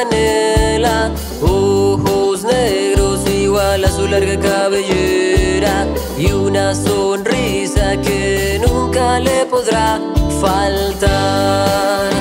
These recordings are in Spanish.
canela, ojos negros igual a su larga cabellera y una sonrisa que nunca le podrá faltar.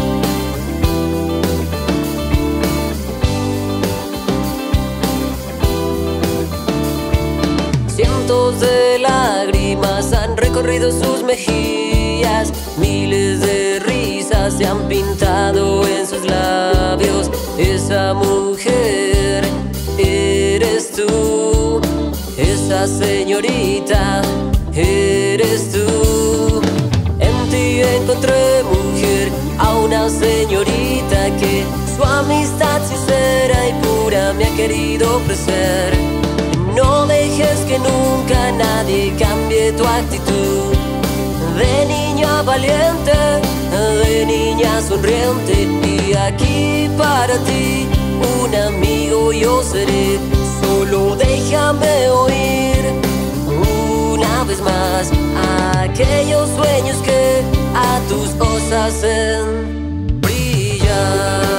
Cientos de lágrimas han recorrido sus mejillas, miles de risas se han pintado en sus labios. Esa mujer eres tú, esa señorita eres tú. En ti encontré, mujer, a una señorita que su amistad sincera y pura me ha querido ofrecer. No dejes que nunca nadie cambie tu actitud de niña valiente, de niña sonriente. Y aquí para ti un amigo yo seré. Solo déjame oír una vez más aquellos sueños que a tus ojos hacen brillar.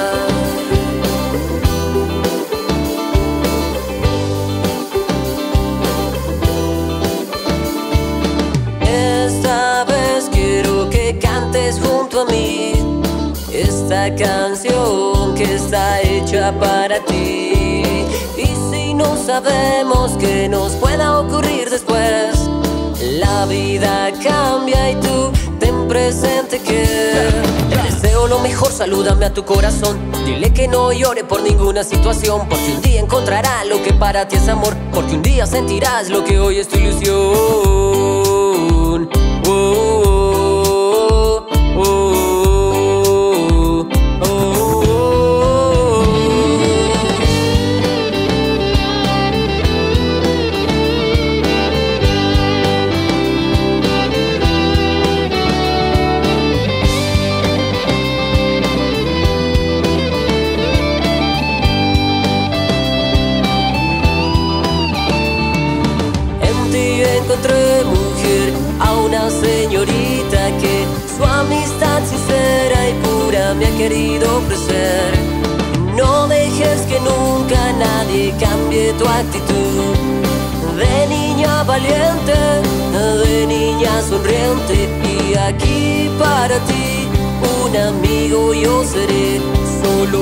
Junto a mí esta canción que está hecha para ti. Y si no sabemos qué nos pueda ocurrir después, la vida cambia y tú ten presente que te deseo lo mejor, salúdame a tu corazón. Dile que no llore por ninguna situación, porque un día encontrará lo que para ti es amor, porque un día sentirás lo que hoy es tu ilusión. Encontré, mujer, a una señorita que su amistad sincera y pura me ha querido ofrecer. No dejes que nunca nadie cambie tu actitud de niña valiente, de niña sonriente. Y aquí para ti un amigo yo seré. Solo